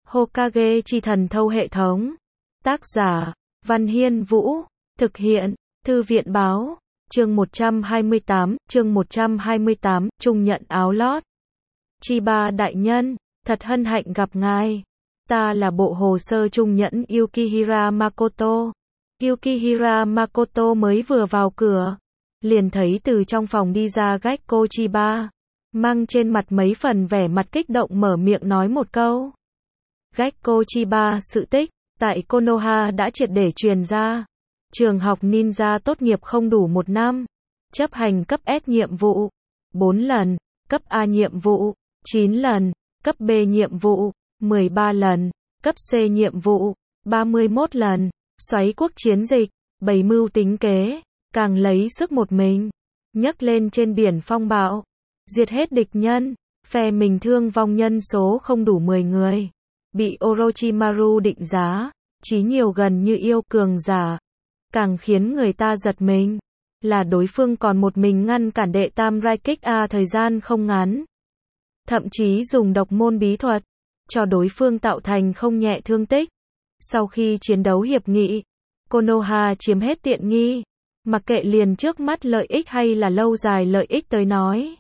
Hokage chi thần thâu hệ thống. Tác giả, Văn Hiên Vũ. Thực hiện, Thư viện Báo. Chương 128, Trung nhận áo lót. Chiba đại nhân, thật hân hạnh gặp ngài. Ta là bộ hồ sơ trung nhẫn Yukihira Makoto. Yukihira Makoto mới vừa vào cửa, liền thấy từ trong phòng đi ra Gekko Chiba, mang trên mặt mấy phần vẻ mặt kích động mở miệng nói một câu. Gekko Chiba, sự tích tại Konoha đã triệt để truyền ra. Trường học ninja tốt nghiệp không đủ 1 năm, chấp hành cấp S nhiệm vụ 4 lần, cấp A nhiệm vụ 9 lần, cấp B nhiệm vụ 13 lần, cấp C nhiệm vụ 31 lần, xoáy quốc chiến dịch, bày mưu tính kế, càng lấy sức một mình, nhấc lên trên biển phong bạo, diệt hết địch nhân, phe mình thương vong nhân số không đủ 10 người, bị Orochimaru định giá, chí nhiều gần như yêu cường giả. Càng khiến người ta giật mình, là đối phương còn một mình ngăn cản đệ tam Raikage A thời gian không ngắn. Thậm chí dùng độc môn bí thuật, cho đối phương tạo thành không nhẹ thương tích. Sau khi chiến đấu hiệp nghị, Konoha chiếm hết tiện nghi, mặc kệ liền trước mắt lợi ích hay là lâu dài lợi ích tới nói.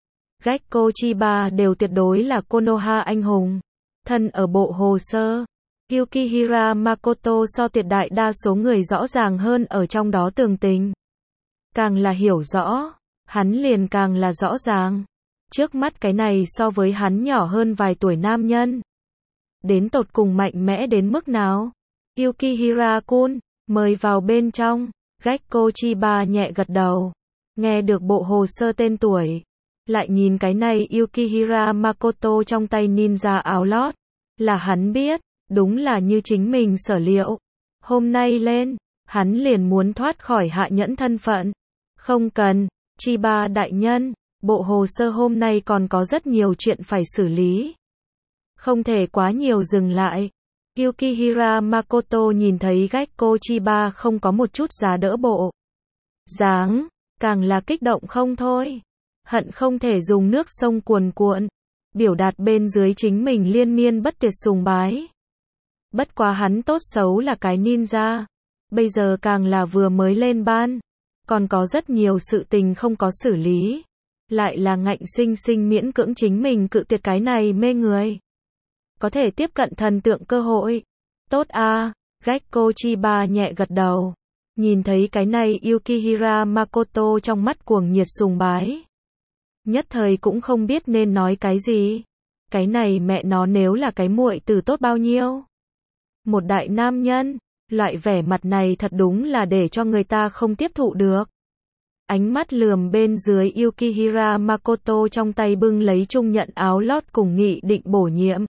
Gekko Chiba đều tuyệt đối là Konoha anh hùng. Thân ở bộ hồ sơ, Yukihira Makoto so tuyệt đại đa số người rõ ràng hơn ở trong đó tường tình. Càng là hiểu rõ, hắn liền càng là rõ ràng. Trước mắt cái này so với hắn nhỏ hơn vài tuổi nam nhân, đến tột cùng mạnh mẽ đến mức nào? Yukihira-kun, mời vào bên trong. Gekko Chiba nhẹ gật đầu. Nghe được bộ hồ sơ tên tuổi, lại nhìn cái này Yukihira Makoto trong tay ninja áo lót, là hắn biết, đúng là như chính mình sở liệu. Hôm nay lên, hắn liền muốn thoát khỏi hạ nhẫn thân phận. Không cần, Chiba đại nhân, bộ hồ sơ hôm nay còn có rất nhiều chuyện phải xử lý. Không thể quá nhiều dừng lại. Yukihira Makoto nhìn thấy Gekko Chiba không có một chút giá đỡ bộ dáng, càng là kích động không thôi. Hận không thể dùng nước sông cuồn cuộn, biểu đạt bên dưới chính mình liên miên bất tuyệt sùng bái. Bất quá hắn tốt xấu là cái ninja, bây giờ càng là vừa mới lên ban, còn có rất nhiều sự tình không có xử lý, lại là ngạnh sinh sinh miễn cưỡng chính mình cự tuyệt cái này mê người. Có thể tiếp cận thần tượng cơ hội. Tốt a, Gekko Chiba nhẹ gật đầu. Nhìn thấy cái này Yukihira Makoto trong mắt cuồng nhiệt sùng bái. Nhất thời cũng không biết nên nói cái gì. Cái này mẹ nó nếu là cái muội tử tốt bao nhiêu. Một đại nam nhân, loại vẻ mặt này thật đúng là để cho người ta không tiếp thụ được. Ánh mắt lườm bên dưới Yukihira Makoto trong tay bưng lấy trung nhận áo lót cùng nghị định bổ nhiệm.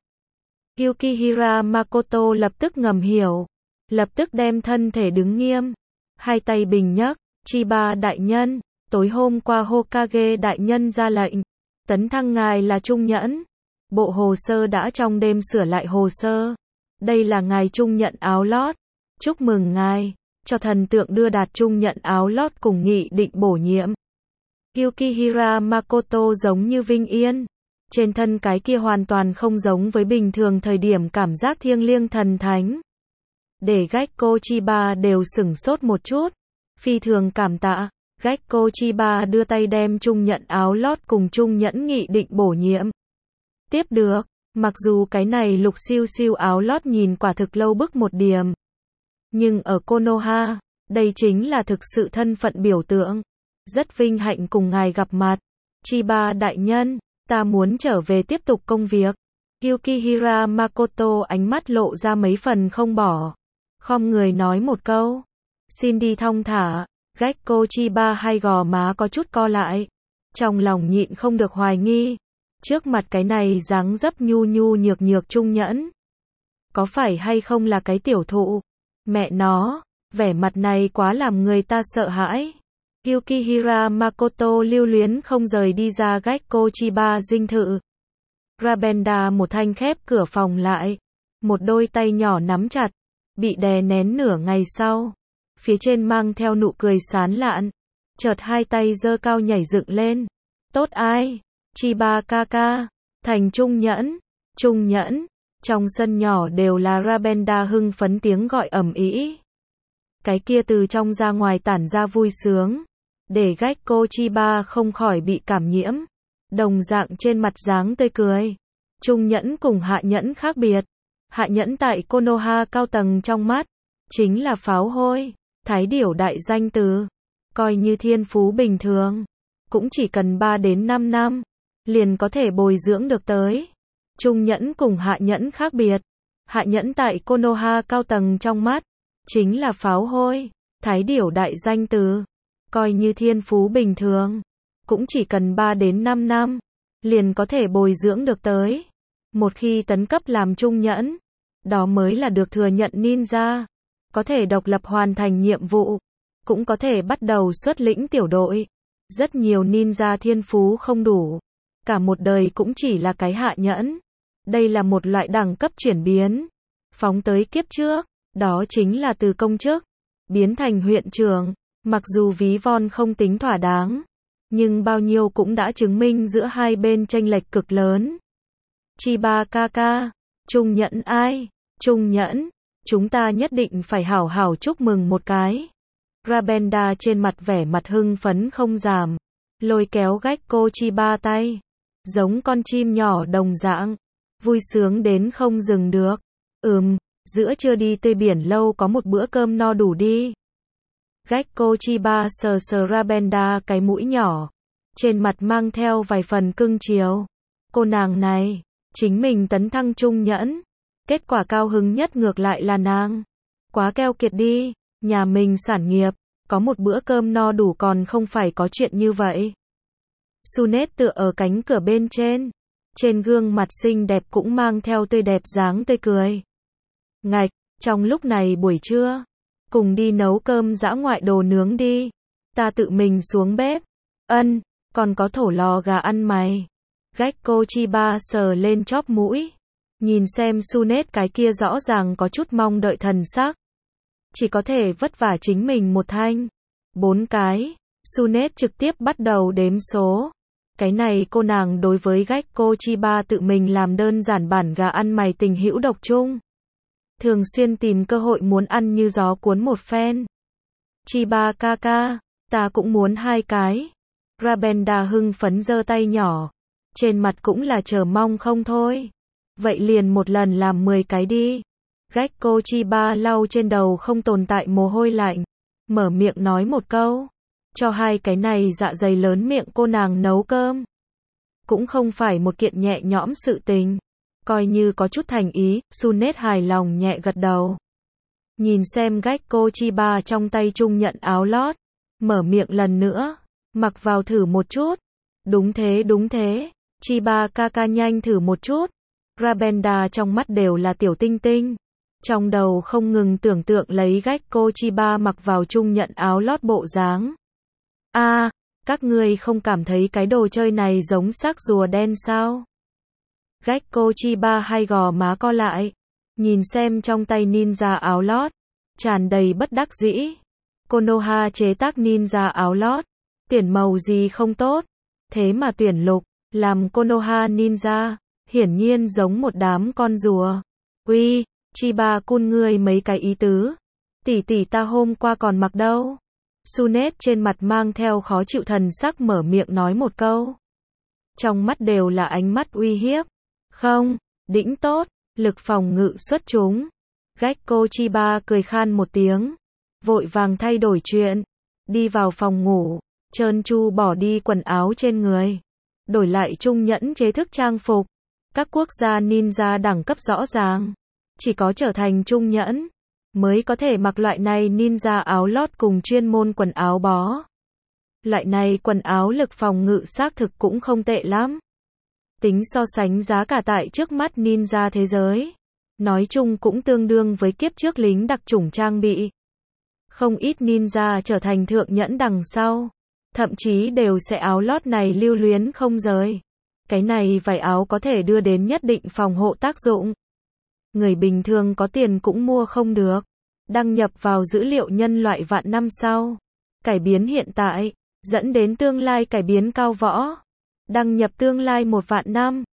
Yukihira Makoto lập tức ngầm hiểu, lập tức đem thân thể đứng nghiêm, hai tay bình nhấc. Chiba đại nhân, tối hôm qua Hokage đại nhân ra lệnh, tấn thăng ngài là trung nhẫn. Bộ hồ sơ đã trong đêm sửa lại hồ sơ. Đây là ngài trung nhận áo lót. Chúc mừng ngài, cho thần tượng đưa đạt trung nhận áo lót cùng nghị định bổ nhiệm. Yukihira Makoto giống như vinh yên. Trên thân cái kia hoàn toàn không giống với bình thường thời điểm cảm giác thiêng liêng thần thánh. Để Gekko Chiba đều sửng sốt một chút. Phi thường cảm tạ. Gekko Chiba đưa tay đem trung nhận áo lót cùng trung nhẫn nghị định bổ nhiệm. Tiếp được, mặc dù cái này lục siêu siêu áo lót nhìn quả thực lâu bức một điểm. Nhưng ở Konoha, đây chính là thực sự thân phận biểu tượng. Rất vinh hạnh cùng ngài gặp mặt. Chiba đại nhân, ta muốn trở về tiếp tục công việc. Yukihira Makoto ánh mắt lộ ra mấy phần không bỏ. Khom người nói một câu. Xin đi thong thả. Gekko Chiba hai gò má có chút co lại. Trong lòng nhịn không được hoài nghi. Trước mặt cái này dáng dấp nhu nhu nhược nhược trung nhẫn. Có phải hay không là cái tiểu thụ? Mẹ nó, vẻ mặt này quá làm người ta sợ hãi. Yukihira Makoto lưu luyến không rời đi ra Gekko Chiba dinh thự. Rabenda một thanh khép cửa phòng lại. Một đôi tay nhỏ nắm chặt. Bị đè nén nửa ngày sau. Phía trên mang theo nụ cười sán lạn. Chợt hai tay giơ cao nhảy dựng lên. Tốt ai? Chiba kaka. Thành trung nhẫn. Trung nhẫn. Trong sân nhỏ đều là Rabenda hưng phấn tiếng gọi ầm ĩ. Cái kia từ trong ra ngoài tản ra vui sướng, để Gekko Chiba không khỏi bị cảm nhiễm. Đồng dạng trên mặt dáng tươi cười. Trung nhẫn cùng hạ nhẫn khác biệt. Hạ nhẫn tại Konoha cao tầng trong mắt, chính là pháo hôi, thái điểu đại danh từ. Coi như thiên phú bình thường, cũng chỉ cần 3 đến 5 năm, liền có thể bồi dưỡng được tới. Trung nhẫn cùng hạ nhẫn khác biệt. Hạ nhẫn tại Konoha cao tầng trong mắt, chính là pháo hôi, thái điểu đại danh từ. Coi như thiên phú bình thường, cũng chỉ cần 3 đến 5 năm, liền có thể bồi dưỡng được tới. Một khi tấn cấp làm trung nhẫn, đó mới là được thừa nhận ninja. Có thể độc lập hoàn thành nhiệm vụ, cũng có thể bắt đầu xuất lĩnh tiểu đội. Rất nhiều ninja thiên phú không đủ, cả một đời cũng chỉ là cái hạ nhẫn. Đây là một loại đẳng cấp chuyển biến. Phóng tới kiếp trước, đó chính là từ công chức, biến thành huyện trưởng. Mặc dù ví von không tính thỏa đáng, nhưng bao nhiêu cũng đã chứng minh giữa hai bên chênh lệch cực lớn. Chiba kaka, trung nhẫn ai? Trung nhẫn, chúng ta nhất định phải hảo hảo chúc mừng một cái. Rabenda trên mặt vẻ mặt hưng phấn không giảm, lôi kéo Gekko Chiba tay, giống con chim nhỏ đồng dạng, vui sướng đến không dừng được. Giữa trưa đi tươi biển lâu có một bữa cơm no đủ đi. Gekko Chiba sờ sờ Rabenda cái mũi nhỏ, trên mặt mang theo vài phần cưng chiều. Cô nàng này, chính mình tấn thăng trung nhẫn, kết quả cao hứng nhất ngược lại là nàng. Quá keo kiệt đi, nhà mình sản nghiệp, có một bữa cơm no đủ còn không phải có chuyện như vậy. Sunet tựa ở cánh cửa bên trên gương mặt xinh đẹp cũng mang theo tươi đẹp dáng tươi cười. Ngạch, trong lúc này buổi trưa, cùng đi nấu cơm dã ngoại đồ nướng đi. Ta tự mình xuống bếp. Còn có thổ lò gà ăn mày. Gekko Chiba sờ lên chóp mũi, nhìn xem Sunet cái kia rõ ràng có chút mong đợi thần sắc. Chỉ có thể vất vả chính mình một thanh. 4 cái. Sunet trực tiếp bắt đầu đếm số. Cái này cô nàng đối với Gekko Chiba tự mình làm đơn giản bản gà ăn mày tình hữu độc chung. Thường xuyên tìm cơ hội muốn ăn như gió cuốn một phen. Chiba kaka, ta cũng muốn 2 cái. Rabenda hưng phấn giơ tay nhỏ, trên mặt cũng là chờ mong không thôi. Vậy liền một lần làm 10 cái đi. Gekko Chiba lau trên đầu không tồn tại mồ hôi lạnh, mở miệng nói một câu. Cho 2 cái này dạ dày lớn miệng cô nàng nấu cơm, cũng không phải một kiện nhẹ nhõm sự tình. Coi như có chút thành ý, Sunet hài lòng nhẹ gật đầu. Nhìn xem Gekko Chiba trong tay trung nhận áo lót, mở miệng lần nữa, mặc vào thử một chút. Đúng thế, Chiba kaka nhanh thử một chút. Rabenda trong mắt đều là tiểu tinh tinh, trong đầu không ngừng tưởng tượng lấy Gekko Chiba mặc vào trung nhận áo lót bộ dáng. Các ngươi không cảm thấy cái đồ chơi này giống xác rùa đen sao? Gekko Chiba hai gò má co lại, nhìn xem trong tay ninja áo lót, tràn đầy bất đắc dĩ. Konoha chế tác ninja áo lót, tuyển màu gì không tốt, thế mà tuyển lục, làm Konoha ninja, hiển nhiên giống một đám con rùa. Uy, Chiba-kun ngươi mấy cái ý tứ, tỷ tỷ ta hôm qua còn mặc đâu. Sunet trên mặt mang theo khó chịu thần sắc mở miệng nói một câu. Trong mắt đều là ánh mắt uy hiếp. Không, đỉnh tốt, lực phòng ngự xuất chúng. Gekko Chiba cười khan một tiếng, vội vàng thay đổi chuyện, đi vào phòng ngủ, trơn tru bỏ đi quần áo trên người, đổi lại trung nhẫn chế thức trang phục. Các quốc gia ninja đẳng cấp rõ ràng, chỉ có trở thành trung nhẫn mới có thể mặc loại này ninja áo lót cùng chuyên môn quần áo bó. Loại này quần áo lực phòng ngự xác thực cũng không tệ lắm. Tính so sánh giá cả tại trước mắt ninja thế giới, nói chung cũng tương đương với kiếp trước lính đặc chủng trang bị. Không ít ninja trở thành thượng nhẫn đằng sau, thậm chí đều sẽ áo lót này lưu luyến không rời. Cái này vải áo có thể đưa đến nhất định phòng hộ tác dụng. Người bình thường có tiền cũng mua không được. Đăng nhập vào dữ liệu nhân loại vạn năm sau. Cải biến hiện tại, dẫn đến tương lai cải biến cao võ. Đăng nhập tương lai 1 vạn năm.